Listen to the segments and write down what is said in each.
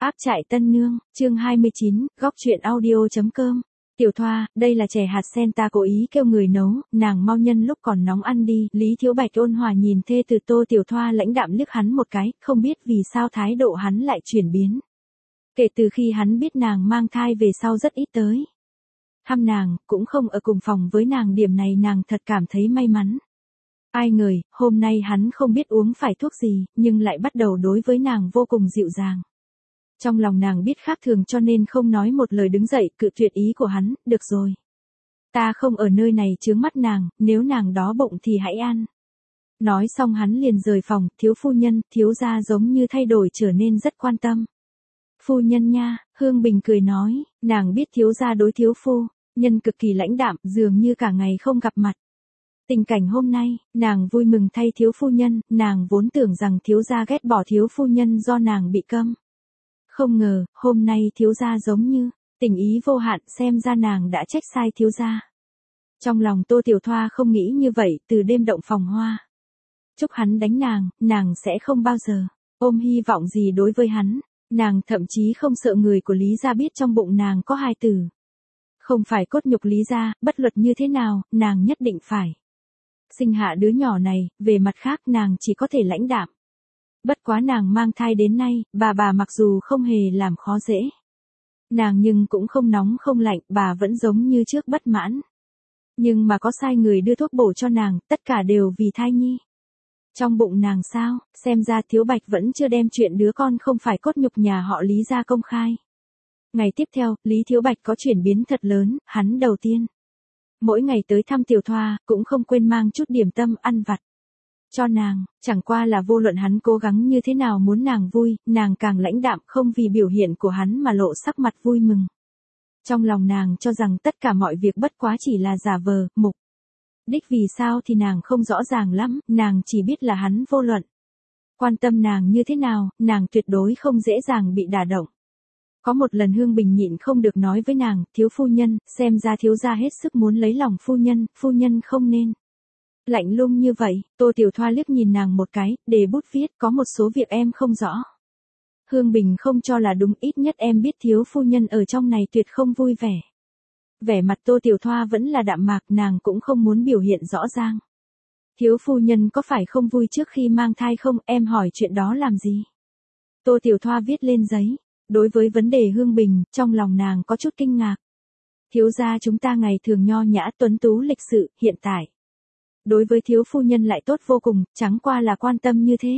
Áp trại Tân Nương, chương 29, góc truyện audio.com. Tiểu Thoa, đây là chè hạt sen ta cố ý kêu người nấu, nàng mau nhân lúc còn nóng ăn đi. Lý Thiếu Bạch ôn hòa nhìn thê từ Tô Tiểu Thoa lãnh đạm liếc hắn một cái, không biết vì sao thái độ hắn lại chuyển biến. Kể từ khi hắn biết nàng mang thai về sau rất ít tới thăm nàng, cũng không ở cùng phòng với nàng, điểm này nàng thật cảm thấy may mắn. Ai ngờ, hôm nay hắn không biết uống phải thuốc gì, nhưng lại bắt đầu đối với nàng vô cùng dịu dàng. Trong lòng nàng biết khác thường cho nên không nói một lời đứng dậy cự tuyệt ý của hắn, được rồi. Ta không ở nơi này chướng mắt nàng, nếu nàng đó bụng thì hãy ăn. Nói xong hắn liền rời phòng, thiếu phu nhân, thiếu gia giống như thay đổi trở nên rất quan tâm. Phu nhân nha, Hương Bình cười nói, nàng biết thiếu gia đối thiếu phu nhân cực kỳ lãnh đạm, dường như cả ngày không gặp mặt. Tình cảnh hôm nay, nàng vui mừng thay thiếu phu nhân, nàng vốn tưởng rằng thiếu gia ghét bỏ thiếu phu nhân do nàng bị câm. Không ngờ, hôm nay thiếu gia giống như tình ý vô hạn, xem ra nàng đã trách sai thiếu gia. Trong lòng Tô Tiểu Thoa không nghĩ như vậy, từ đêm động phòng hoa. Chúc hắn đánh nàng sẽ không bao giờ ôm hy vọng gì đối với hắn. Nàng thậm chí không sợ người của Lý gia biết trong bụng nàng có hài tử. Không phải cốt nhục Lý gia, bất luận như thế nào, nàng nhất định phải sinh hạ đứa nhỏ này, về mặt khác nàng chỉ có thể lãnh đạm. Bất quá nàng mang thai đến nay, bà mặc dù không hề làm khó dễ nàng nhưng cũng không nóng không lạnh, bà vẫn giống như trước bất mãn. Nhưng mà có sai người đưa thuốc bổ cho nàng, tất cả đều vì thai nhi trong bụng nàng sao, xem ra Thiếu Bạch vẫn chưa đem chuyện đứa con không phải cốt nhục nhà họ Lý ra công khai. Ngày tiếp theo, Lý Thiếu Bạch có chuyển biến thật lớn, hắn đầu tiên mỗi ngày tới thăm Tiểu Thoa, cũng không quên mang chút điểm tâm ăn vặt cho nàng, chẳng qua là vô luận hắn cố gắng như thế nào muốn nàng vui, nàng càng lãnh đạm, không vì biểu hiện của hắn mà lộ sắc mặt vui mừng. Trong lòng nàng cho rằng tất cả mọi việc bất quá chỉ là giả vờ, mục đích vì sao thì nàng không rõ ràng lắm, nàng chỉ biết là hắn vô luận quan tâm nàng như thế nào, nàng tuyệt đối không dễ dàng bị đả động. Có một lần Hương Bình nhịn không được nói với nàng, thiếu phu nhân, xem ra thiếu gia hết sức muốn lấy lòng phu nhân không nên lạnh lùng như vậy. Tô Tiểu Thoa liếc nhìn nàng một cái, để bút viết, có một số việc em không rõ. Hương Bình không cho là đúng, ít nhất em biết thiếu phu nhân ở trong này tuyệt không vui vẻ. Vẻ mặt Tô Tiểu Thoa vẫn là đạm mạc, nàng cũng không muốn biểu hiện rõ ràng. Thiếu phu nhân có phải không vui trước khi mang thai không, em hỏi chuyện đó làm gì? Tô Tiểu Thoa viết lên giấy. Đối với vấn đề Hương Bình, trong lòng nàng có chút kinh ngạc. Thiếu gia chúng ta ngày thường nho nhã tuấn tú lịch sự, hiện tại đối với thiếu phu nhân lại tốt vô cùng, chẳng qua là quan tâm như thế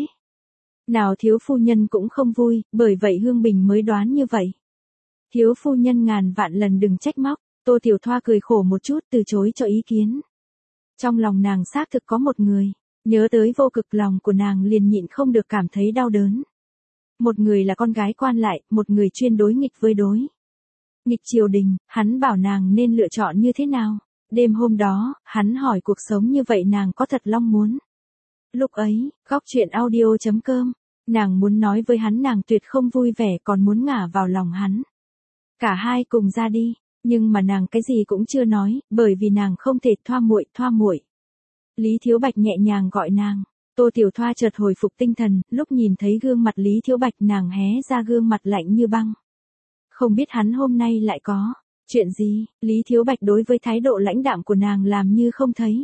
nào thiếu phu nhân cũng không vui, bởi vậy Hương Bình mới đoán như vậy. Thiếu phu nhân ngàn vạn lần đừng trách móc. Tô Tiểu Thoa cười khổ một chút, từ chối cho ý kiến. Trong lòng nàng xác thực có một người, nhớ tới vô cực, lòng của nàng liền nhịn không được cảm thấy đau đớn. Một người là con gái quan lại, một người chuyên đối nghịch với đối nghịch triều đình, hắn bảo nàng nên lựa chọn như thế nào. Đêm hôm đó, hắn hỏi cuộc sống như vậy nàng có thật long muốn. Lúc ấy, góc truyện audio.com, nàng muốn nói với hắn nàng tuyệt không vui vẻ, còn muốn ngả vào lòng hắn. Cả hai cùng ra đi, nhưng mà nàng cái gì cũng chưa nói, bởi vì nàng không thể. Thoa muội. Lý Thiếu Bạch nhẹ nhàng gọi nàng. Tô Tiểu Thoa chợt hồi phục tinh thần, lúc nhìn thấy gương mặt Lý Thiếu Bạch nàng hé ra gương mặt lạnh như băng. Không biết hắn hôm nay lại có chuyện gì. Lý Thiếu Bạch đối với thái độ lãnh đạm của nàng làm như không thấy.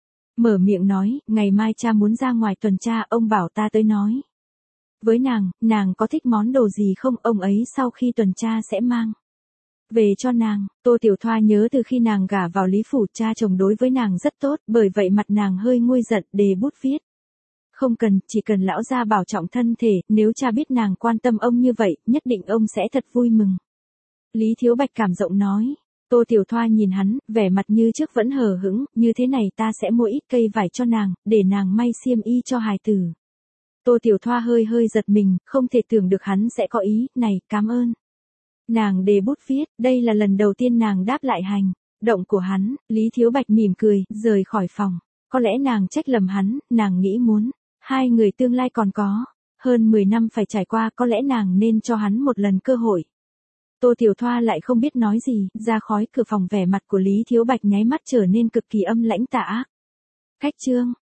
Mở miệng nói, ngày mai cha muốn ra ngoài tuần tra, ông bảo ta tới nói với nàng có thích món đồ gì không, ông ấy sau khi tuần tra sẽ mang về cho nàng. Tô Tiểu Thoa nhớ từ khi nàng gả vào Lý phủ, cha chồng đối với nàng rất tốt, bởi vậy mặt nàng hơi nguôi giận, đề bút viết. Không cần, chỉ cần lão gia bảo trọng thân thể, nếu cha biết nàng quan tâm ông như vậy, nhất định ông sẽ thật vui mừng. Lý Thiếu Bạch cảm động nói. Tô Tiểu Thoa nhìn hắn, vẻ mặt như trước vẫn hờ hững, như thế này ta sẽ mua ít cây vải cho nàng, để nàng may xiêm y cho hài tử. Tô Tiểu Thoa hơi giật mình, không thể tưởng được hắn sẽ có ý này, cảm ơn. Nàng đề bút viết, đây là lần đầu tiên nàng đáp lại hành động của hắn. Lý Thiếu Bạch mỉm cười, rời khỏi phòng. Có lẽ nàng trách lầm hắn, nàng nghĩ muốn hai người tương lai còn có hơn 10 năm phải trải qua, có lẽ nàng nên cho hắn một lần cơ hội. Tô Tiểu Thoa lại không biết nói gì, ra khỏi cửa phòng, vẻ mặt của Lý Thiếu Bạch nháy mắt trở nên cực kỳ âm lãnh tà ác. Cách chương